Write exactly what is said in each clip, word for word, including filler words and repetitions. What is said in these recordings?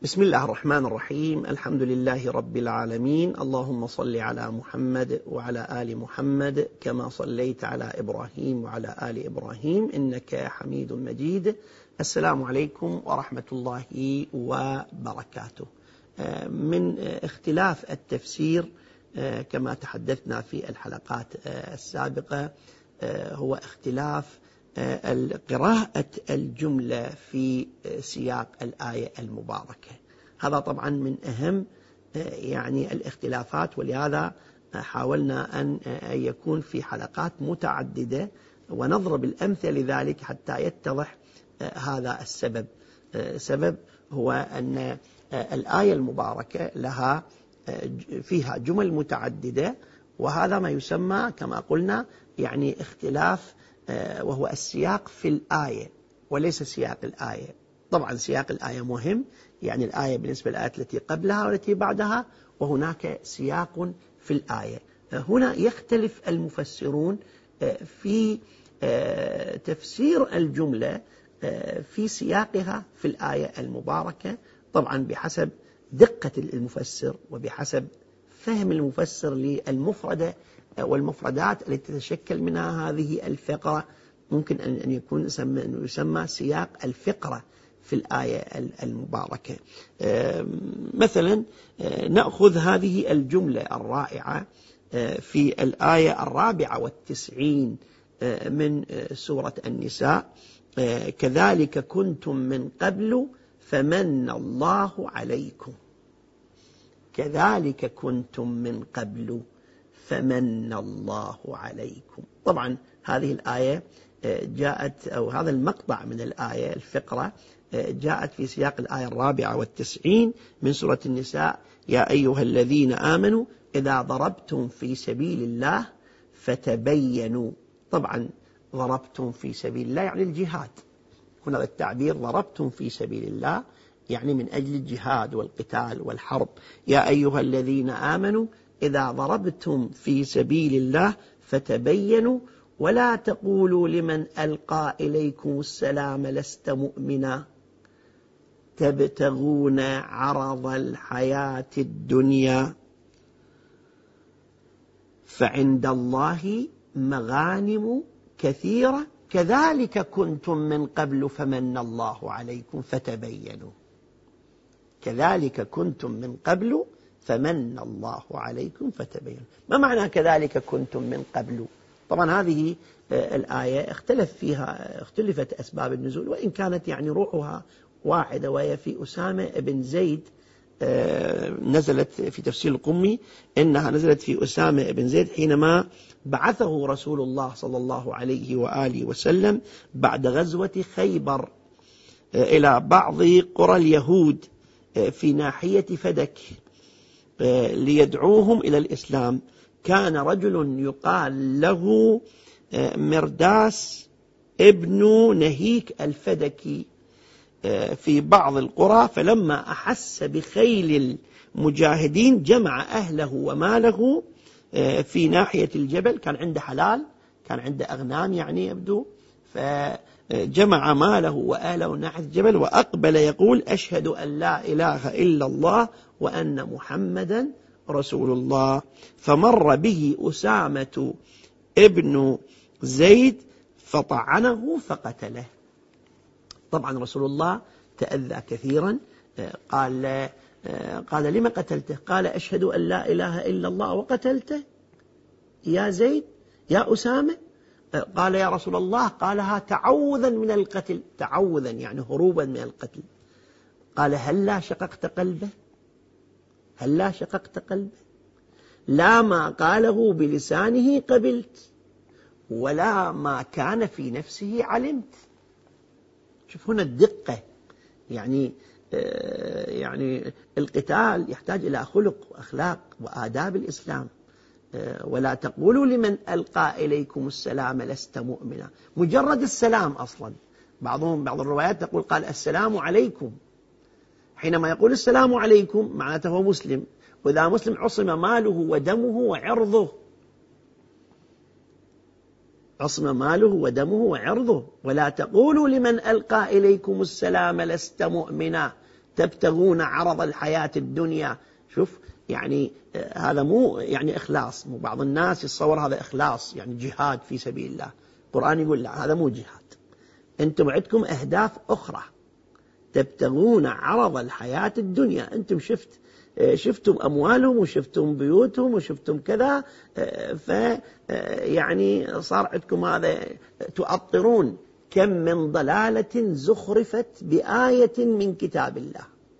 بسم الله الرحمن الرحيم. الحمد لله رب العالمين. اللهم صل على محمد وعلى آل محمد كما صليت على إبراهيم وعلى آل إبراهيم إنك حميد مجيد. السلام عليكم ورحمة الله وبركاته. من اختلاف التفسير كما تحدثنا في الحلقات السابقة هو اختلاف قراءة الجملة في سياق الآية المباركة. هذا طبعا من أهم يعني الاختلافات، ولهذا حاولنا أن يكون في حلقات متعددة ونضرب الأمثلة لذلك حتى يتضح هذا السبب. سبب هو أن الآية المباركة لها فيها جمل متعددة، وهذا ما يسمى كما قلنا يعني اختلاف، وهو السياق في الآية وليس سياق الآية. طبعا سياق الآية مهم، يعني الآية بالنسبة للآيات التي قبلها والتي بعدها، وهناك سياق في الآية. هنا يختلف المفسرون في تفسير الجملة في سياقها في الآية المباركة، طبعا بحسب دقة المفسر وبحسب فهم المفسر للمفردة والمفردات التي تتشكل منها هذه الفقرة. ممكن أن يكون يسمى سياق الفقرة في الآية المباركة. مثلا نأخذ هذه الجملة الرائعة في الآية الرابعة والتسعين من سورة النساء: كذلك كنتم من قبل فمن الله عليكم. كذلك كنتم من قبل فمن الله عليكم. طبعا هذه الآية جاءت، أو هذا المقطع من الآية الفقرة جاءت في سياق الآية الرابعة والتسعين من سورة النساء: يا أيها الذين آمنوا إذا ضربتم في سبيل الله فتبينوا. طبعا ضربتم في سبيل الله يعني الجهاد. هنا التعبير ضربتم في سبيل الله يعني من أجل الجهاد والقتال والحرب. يا أيها الذين آمنوا إذا ضربتم في سبيل الله فتبينوا ولا تقولوا لمن ألقى إليكم السلام لست مؤمنا تبتغون عرض الحياة الدنيا فعند الله مغانم كثيرة كذلك كنتم من قبل فمن الله عليكم فتبينوا. كذلك كنتم من قبل فمن الله عليكم فتبينوا. ما معنى كذلك كنتم من قبل؟ طبعا هذه الآية اختلف فيها اختلفت أسباب النزول، وإن كانت يعني روحها واحدة، وهي في أسامة بن زيد. نزلت في تفسير القمي إنها نزلت في أسامة بن زيد حينما بعثه رسول الله صلى الله عليه وآله وسلم بعد غزوة خيبر إلى بعض قرى اليهود في ناحية فدك ليدعوهم إلى الإسلام. كان رجل يقال له مرداس ابن نهيك الفدكي في بعض القرى، فلما أحس بخيل المجاهدين جمع أهله وماله في ناحية الجبل. كان عنده حلال، كان عنده أغنام يعني يبدو، فجمع ماله وأهله ناحية الجبل وأقبل يقول: أشهد أن لا إله إلا الله وأن محمدا رسول الله. فمر به أسامة ابن زيد فطعنه فقتله. طبعا رسول الله تأذى كثيرا. قال قال لما قتلته؟ قال: أشهد أن لا إله إلا الله وقتلته يا زيد يا أسامة؟ قال: يا رسول الله قالها تعوذا من القتل. تعوذا يعني هروبا من القتل. قال: هل لا شققت قلبه؟ هل لا شققت قلبه؟ لا ما قاله بلسانه قبلت ولا ما كان في نفسه علمت. شوف هنا الدقة، يعني يعني القتال يحتاج إلى خلق وأخلاق وآداب الإسلام. ولا تقولوا لمن ألقى إليكم السلام لست مؤمنا. مجرد السلام أصلا، بعضهم بعض الروايات تقول قال السلام عليكم. حينما يقول السلام عليكم معناته هو مسلم، وإذا مسلم عصم ماله ودمه وعرضه. عصم ماله ودمه وعرضه. ولا تقولوا لمن ألقى إليكم السلام لست مؤمنا تبتغون عرض الحياة الدنيا. شوف يعني هذا مو يعني إخلاص، مو بعض الناس يتصور هذا إخلاص يعني جهاد في سبيل الله. القرآن يقول لا، هذا مو جهاد، أنتم عندكم أهداف أخرى، تبتغون عرض الحياة الدنيا. أنتم شفت شفتم أموالهم وشفتم بيوتهم وشفتم كذا، ف يعني صار عندكم هذا تؤطرون. كم من ضلالة زخرفت بآية من كتاب الله،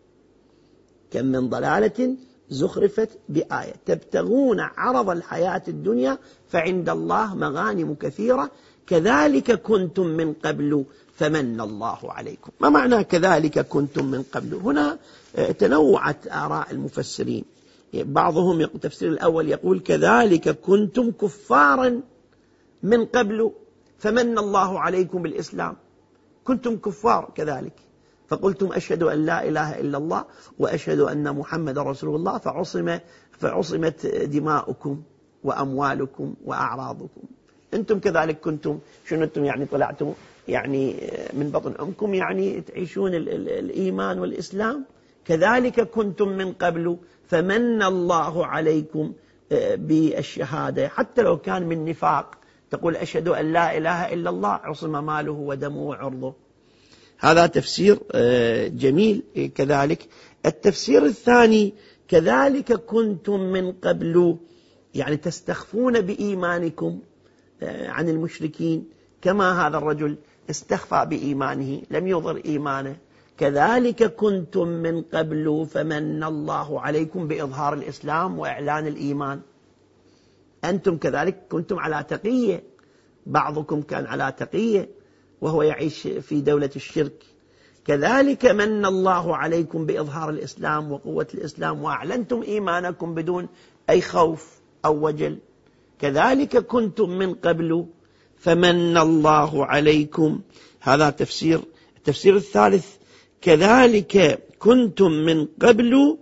كم من ضلالة زخرفت بآية. تبتغون عرض الحياة الدنيا فعند الله مغانم كثيرة كذلك كنتم من قبل فمن الله عليكم. ما معنى كذلك كنتم من قبل؟ هنا تنوعت آراء المفسرين. بعضهم يقول التفسير الأول يقول كذلك كنتم كفارا من قبل فمن الله عليكم بالإسلام، كنتم كفار كذلك فقلتم أشهد أن لا إله إلا الله وأشهد أن محمد رسول الله فعصم فعصمت دماؤكم وأموالكم وأعراضكم. أنتم كذلك كنتم، شنو أنتم يعني طلعتم يعني من بطن أمكم يعني تعيشون ال ال الإيمان والإسلام. كذلك كنتم من قبل فمن الله عليكم بالشهادة، حتى لو كان من نفاق تقول أشهد أن لا إله إلا الله عصم ماله ودمه وعرضه. هذا تفسير جميل. كذلك التفسير الثاني كذلك كنتم من قبل يعني تستخفون بإيمانكم عن المشركين، كما هذا الرجل استخفى بإيمانه لم يظهر إيمانه. كذلك كنتم من قبل فمن الله عليكم بإظهار الإسلام وإعلان الإيمان. أنتم كذلك كنتم على تقية، بعضكم كان على تقية وهو يعيش في دولة الشرك. كذلك من الله عليكم بإظهار الإسلام وقوة الإسلام وأعلنتم إيمانكم بدون أي خوف أو وجل. كذلك كنتم من قبل فمن الله عليكم. هذا تفسير. التفسير الثالث كذلك كنتم من قبل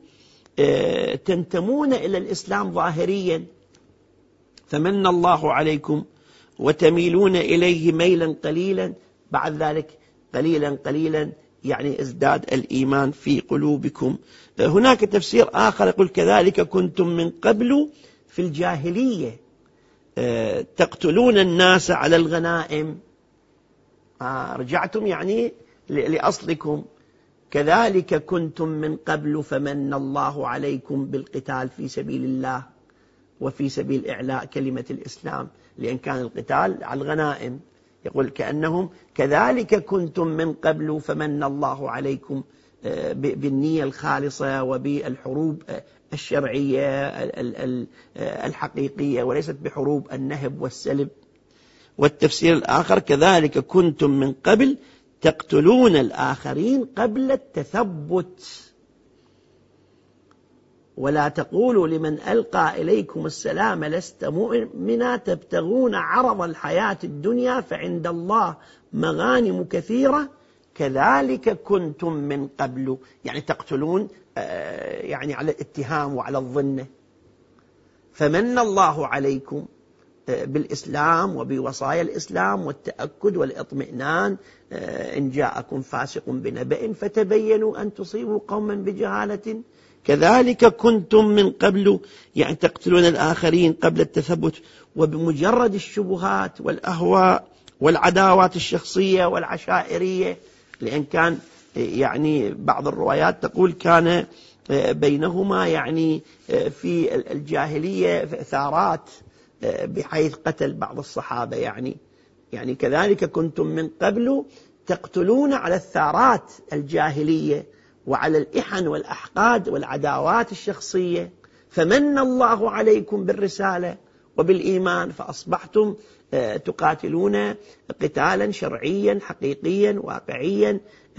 تنتمون إلى الإسلام ظاهريا فمن الله عليكم وتميلون إليه ميلا قليلا، بعد ذلك قليلا قليلا يعني ازداد الإيمان في قلوبكم. هناك تفسير آخر يقول كذلك كنتم من قبل في الجاهلية تقتلون الناس على الغنائم، رجعتم يعني لأصلكم. كذلك كنتم من قبل فمن الله عليكم بالقتال في سبيل الله وفي سبيل إعلاء كلمة الإسلام، لأن كان القتال على الغنائم. يقول كأنهم كذلك كنتم من قبل فمن الله عليكم بالنية الخالصة وبالحروب الشرعية الحقيقية وليست بحروب النهب والسلب. والتفسير الآخر كذلك كنتم من قبل تقتلون الآخرين قبل التثبت ولا تقولوا لمن ألقى إليكم السلام لست مؤمنا تبتغون عرض الحياة الدنيا فعند الله مغانم كثيرة كذلك كنتم من قبل، يعني تقتلون يعني على الاتهام وعلى الظن. فمن الله عليكم بالإسلام وبوصايا الإسلام والتأكد والإطمئنان. إن جاءكم فاسق بنبأ فتبينوا أن تصيبوا قوما بجهالة كذلك كنتم من قبل، يعني تقتلون الآخرين قبل التثبت وبمجرد الشبهات والأهواء والعداوات الشخصية والعشائرية. لأن كان يعني بعض الروايات تقول كان بينهما يعني في الجاهلية ثارات بحيث قتل بعض الصحابة. يعني يعني كذلك كنتم من قبل تقتلون على الثارات الجاهلية وعلى الإحن والأحقاد والعداوات الشخصية. فمن الله عليكم بالرسالة وبالإيمان فأصبحتم تقاتلون قتالا شرعيا حقيقيا واقعيا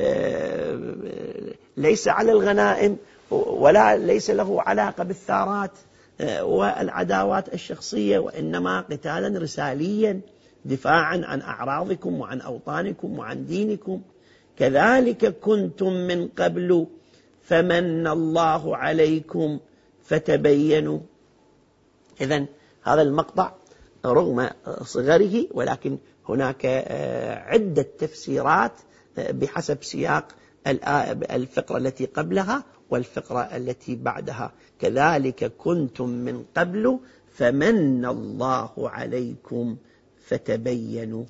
ليس على الغنائم ولا ليس له علاقة بالثارات والعداوات الشخصية، وإنما قتالا رساليا دفاعا عن أعراضكم وعن أوطانكم وعن دينكم. كذلك كنتم من قبل فمن الله عليكم فتبينوا. إذن هذا المقطع رغم صغره ولكن هناك عدة تفسيرات بحسب سياق الفقرة التي قبلها والفقرة التي بعدها. كذلك كنتم من قبل فمن الله عليكم فتبينوا.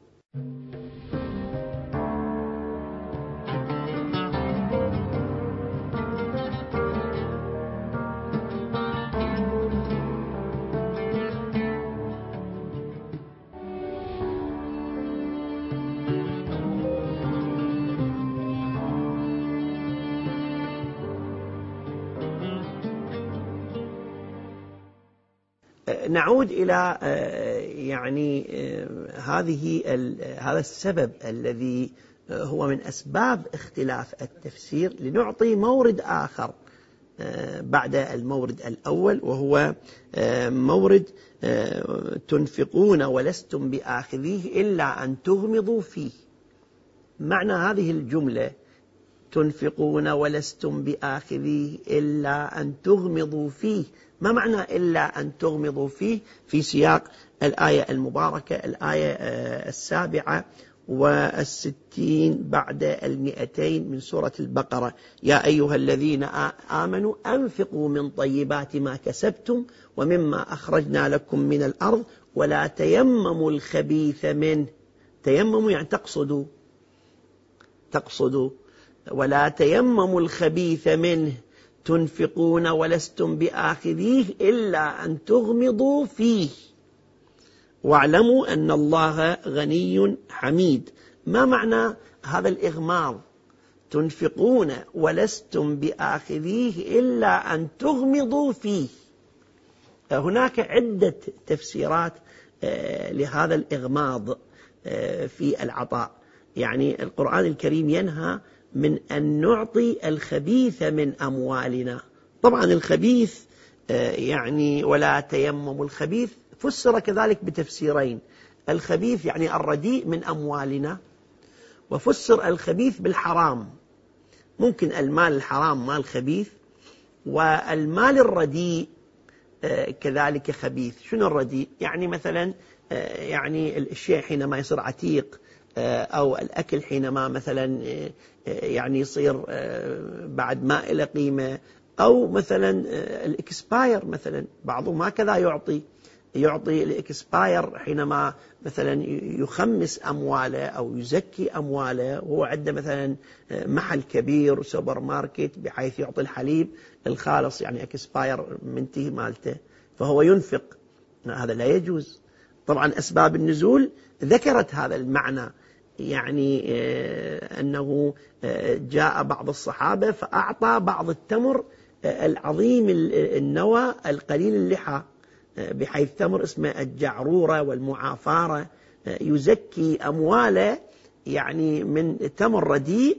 نعود إلى يعني هذه هذا السبب الذي هو من أسباب اختلاف التفسير، لنعطي مورد آخر بعد المورد الأول، وهو مورد تنفقون ولستم بآخذيه إلا أن تغمضوا فيه. معنى هذه الجملة تنفقون ولستم بآخذيه إلا أن تغمضوا فيه، ما معنى إلا أن تغمضوا فيه في سياق الآية المباركة، الآية السابعة والستين بعد المئتين من سورة البقرة: يا أيها الذين آمنوا أنفقوا من طيبات ما كسبتم ومما أخرجنا لكم من الأرض ولا تيمموا الخبيث منه. تيمموا يعني تقصدوا تقصدوا ولا تيمموا الخبيث منه تنفقون ولستم بآخذيه إلا أن تغمضوا فيه واعلموا أن الله غني حميد. ما معنى هذا الإغماض؟ تنفقون ولستم بآخذيه إلا أن تغمضوا فيه. هناك عدة تفسيرات لهذا الإغماض في العطاء. يعني القرآن الكريم ينهى من أن نعطي الخبيث من أموالنا. طبعا الخبيث يعني ولا تيمموا الخبيث فسر كذلك بتفسيرين: الخبيث يعني الرديء من أموالنا، وفسر الخبيث بالحرام. ممكن المال الحرام مال خبيث، والمال الرديء كذلك خبيث. شنو الرديء؟ يعني مثلا يعني الشيء حينما يصير عتيق، أو الأكل حينما مثلا يعني يصير بعد ما إلى قيمة، أو مثلا الإكسباير. مثلا بعضهم هكذا يعطي يعطي الإكسباير حينما مثلا يخمس أمواله أو يزكي أمواله، وهو عنده مثلا محل كبير وسوبر ماركت بحيث يعطي الحليب الخالص يعني إكسباير منتهي مالته، فهو ينفق. هذا لا يجوز. طبعا أسباب النزول ذكرت هذا المعنى، يعني أنه جاء بعض الصحابة فأعطى بعض التمر العظيم النوى القليل اللحى، بحيث تمر اسمه الجعرورة والمعافارة، يزكي أمواله يعني من تمر رديء،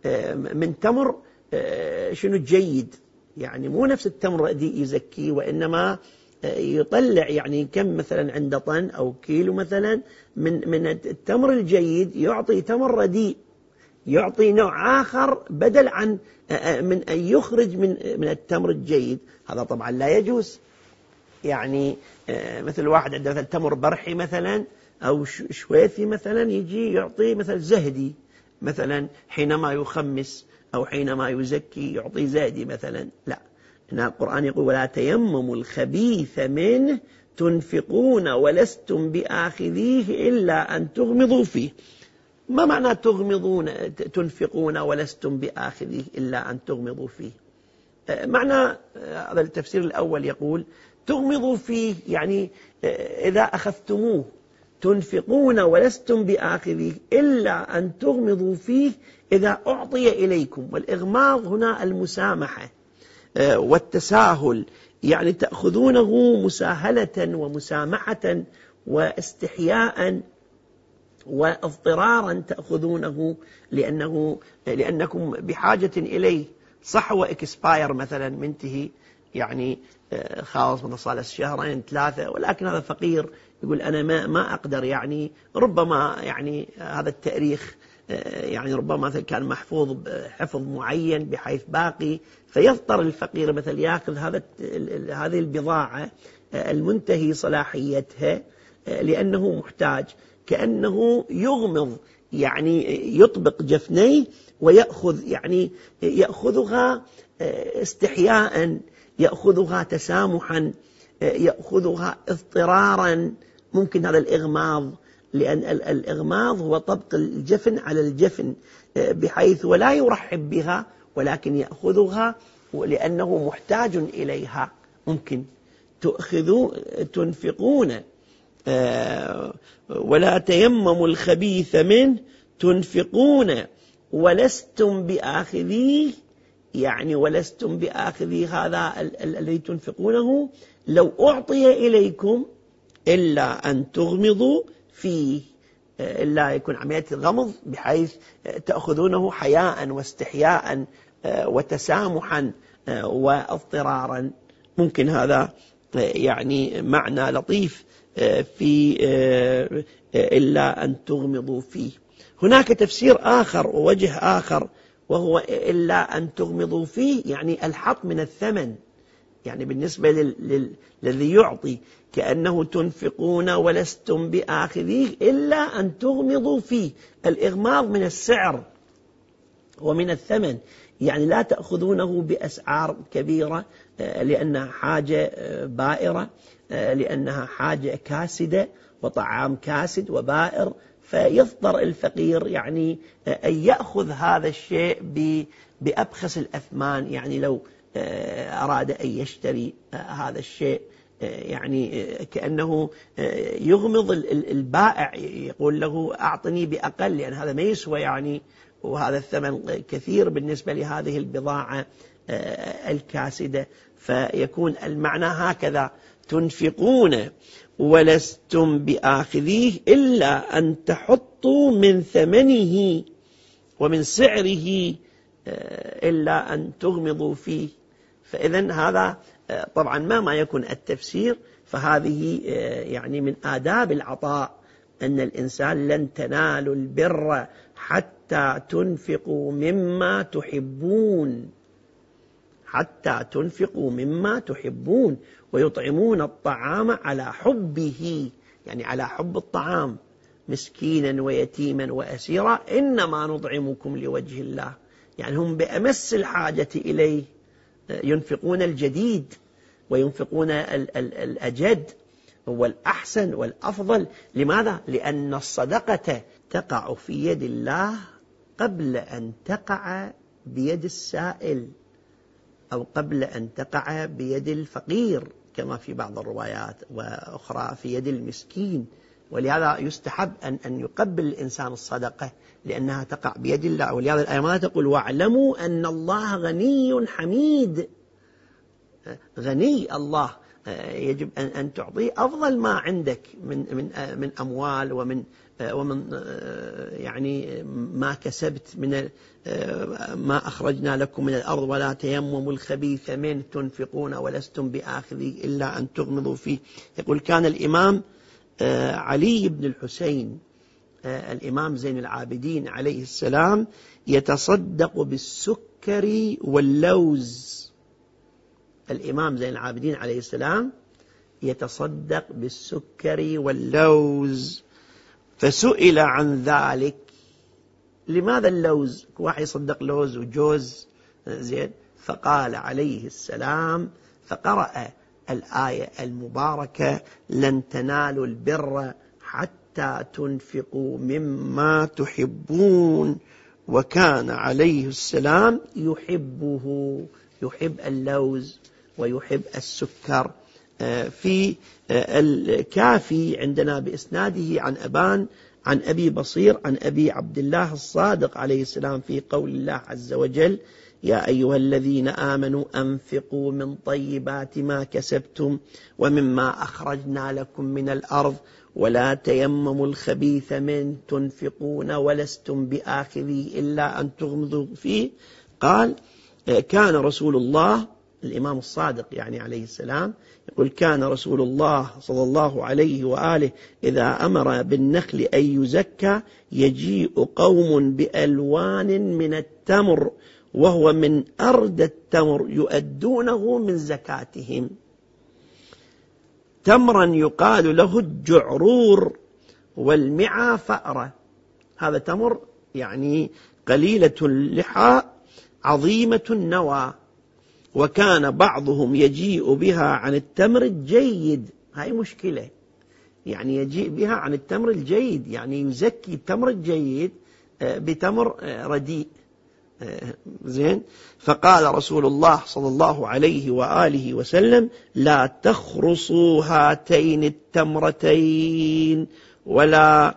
من تمر شنو جيد، يعني مو نفس التمر الرديء يزكي، وإنما يطلع يعني كم مثلا عنده طن أو كيلو مثلا من من التمر الجيد، يعطي تمر رديء، يعطي نوع آخر بدل عن من أن يخرج من من التمر الجيد. هذا طبعا لا يجوز. يعني مثل واحد عنده مثلا تمر برحي مثلا أو شويثي مثلا، يجي يعطي مثلا زهدي مثلا حينما يخمس أو حينما يزكي يعطي زهدي مثلا. لا، هنا القرآن يقول ولا تيمموا الخبيث منه تنفقون ولستم بآخذيه إلا أن تغمضوا فيه. ما معنى تغمضون تنفقون ولستم بآخذيه إلا أن تغمضوا فيه؟ معنى هذا التفسير الأول يقول تغمضوا فيه يعني إذا أخذتموه، تنفقون ولستم بآخذيه إلا أن تغمضوا فيه إذا أعطي إليكم. والإغماض هنا المسامحة والتساهل، يعني تأخذونه مساهلة ومسامحة واستحياء واضطرارا تأخذونه لأنه لأنكم بحاجة إليه. صح وإكسباير مثلا منتهي، يعني خلاص من صار شهرين ثلاثة، ولكن هذا فقير يقول أنا ما ما أقدر، يعني ربما يعني هذا التاريخ يعني ربما مثلا كان محفوظ بحفظ معين بحيث باقي، فيضطر الفقير مثلا يأخذ هذا هذه البضاعة المنتهي صلاحيتها لأنه محتاج، كأنه يغمض يعني يطبق جفنيه ويأخذ يعني يأخذها استحياء، يأخذها تسامحا، يأخذها اضطرارا. ممكن هذا الإغماض، لأن الإغماض هو طبق الجفن على الجفن بحيث ولا يرحب بها ولكن يأخذها لأنه محتاج إليها. ممكن تأخذوا تنفقون ولا تيمموا الخبيث منه تنفقون ولستم بآخذيه، يعني ولستم بآخذيه هذا الذي تنفقونه لو أعطي إليكم إلا أن تغمضوا فيه، إلا يكون عملية الغمض بحيث تأخذونه حياء واستحياء وتسامحا واضطرارا. ممكن هذا يعني معنى لطيف في إلا أن تغمضوا فيه. هناك تفسير آخر ووجه آخر وهو إلا أن تغمضوا فيه يعني الحط من الثمن، يعني بالنسبة للذي يعطي كأنه تنفقون ولستم بآخذيه إلا أن تغمضوا فيه. الإغماض من السعر ومن الثمن، يعني لا تأخذونه بأسعار كبيرة لأنها حاجة بائرة، لأنها حاجة كاسدة وطعام كاسد وبائر، فيضطر الفقير يعني أن يأخذ هذا الشيء بأبخس الأثمان. يعني لو أراد أن يشتري هذا الشيء يعني كأنه يغمض البائع، يقول له أعطني بأقل لأن هذا ما يسوى يعني، وهذا الثمن كثير بالنسبة لهذه البضاعة الكاسدة. فيكون المعنى هكذا: تنفقون ولستم بآخذيه إلا أن تحطوا من ثمنه ومن سعره إلا أن تغمضوا فيه. فإذن هذا طبعا ما ما يكون التفسير، فهذه يعني من آداب العطاء أن الإنسان لن تنالوا البر حتى تنفقوا مما تحبون، حتى تنفقوا مما تحبون ويطعمون الطعام على حبه، يعني على حب الطعام، مسكينا ويتيما وأسيرا إنما نطعمكم لوجه الله، يعني هم بأمس الحاجة إليه. ينفقون الجديد وينفقون الأجد والأحسن والأفضل. لماذا؟ لأن الصدقة تقع في يد الله قبل أن تقع بيد السائل أو قبل أن تقع بيد الفقير كما في بعض الروايات، وأخرى في يد المسكين. ولهذا يستحب أن أن يقبل الإنسان الصدقة لأنها تقع بيد الله. ولهذا الآية ما تقول واعلموا أن الله غني حميد. غني الله، يجب أن أن تعطيه أفضل ما عندك من من من أموال ومن ومن يعني ما كسبت من ما أخرجنا لكم من الأرض ولا تيمموا الخبيث منه تنفقون ولستم بآخذيه إلا أن تغمضوا فيه. يقول كان الإمام علي بن الحسين الإمام زين العابدين عليه السلام يتصدق بالسكر واللوز. الإمام زين العابدين عليه السلام يتصدق بالسكر واللوز، فسئل عن ذلك: لماذا اللوز؟ واحد يصدق لوز وجوز زين. فقال عليه السلام، فقرأ الآية المباركة: لن تنالوا البر حتى تنفقوا مما تحبون. وكان عليه السلام يحبه، يحب اللوز ويحب السكر. في الكافي عندنا بإسناده عن أبان عن أبي بصير عن أبي عبد الله الصادق عليه السلام في قول الله عز وجل: يا أيها الذين آمنوا أنفقوا من طيبات ما كسبتم ومما أخرجنا لكم من الأرض ولا تيمموا الخبيث منه تنفقون ولستم بآخذيه إلا أن تغمضوا فيه. قال: كان رسول الله، الإمام الصادق يعني عليه السلام، يقول: كان رسول الله صلى الله عليه وآله إذا أمر بالنخل أن يزكى يجيء قوم بألوان من التمر وهو من أرد التمر يؤدونه من زكاتهم، تمرا يقال له الجعرور والمعى فأرة. هذا تمر يعني قليلة اللحى عظيمة النوى، وكان بعضهم يجيء بها عن التمر الجيد. هاي مشكلة، يعني يجيء بها عن التمر الجيد، يعني يزكي التمر الجيد بتمر رديء. زين. فقال رسول الله صلى الله عليه وآله وسلم: لا تخرصوا هاتين التمرتين ولا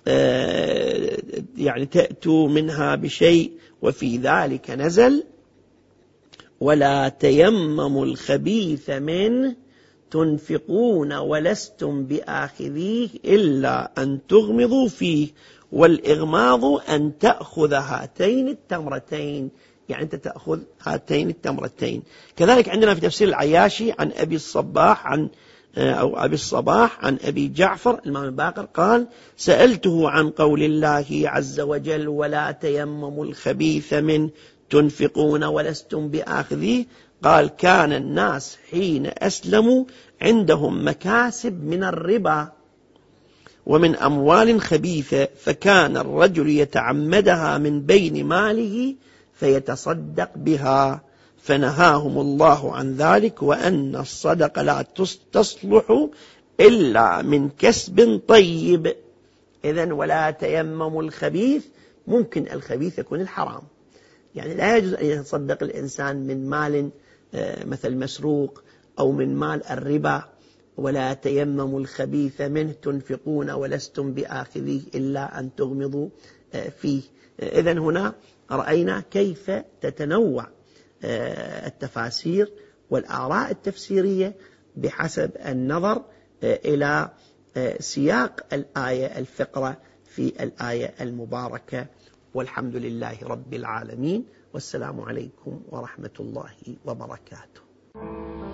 يعني تأتوا منها بشيء. وفي ذلك نزل: ولا تيمموا الخبيث منه تنفقون ولستم بآخذيه إلا أن تغمضوا فيه، والإغماض أن تأخذ هاتين التمرتين، يعني أنت تأخذ هاتين التمرتين. كذلك عندنا في تفسير العياشي عن أبي الصباح عن أو أبي الصباح عن أبي جعفر الإمام الباقر قال: سألته عن قول الله عز وجل: ولا تيمموا الخبيث منه تنفقون ولستم بآخذيه. قال: كان الناس حين أسلموا عندهم مكاسب من الربا ومن أموال خبيثة، فكان الرجل يتعمدها من بين ماله فيتصدق بها، فنهاهم الله عن ذلك، وأن الصدقة لا تصلح إلا من كسب طيب. إذن ولا تيمموا الخبيث، ممكن الخبيث يكون الحرام، يعني لا يجوز أن يتصدق الإنسان من مال مثل مسروق أو من مال الربا. ولا تيمموا الخبيث منه تنفقون ولستم بآخذيه إلا أن تغمضوا فيه. إذن هنا رأينا كيف تتنوع التفاسير والآراء التفسيرية بحسب النظر إلى سياق الآية، الفقرة في الآية المباركة. والحمد لله رب العالمين، والسلام عليكم ورحمة الله وبركاته.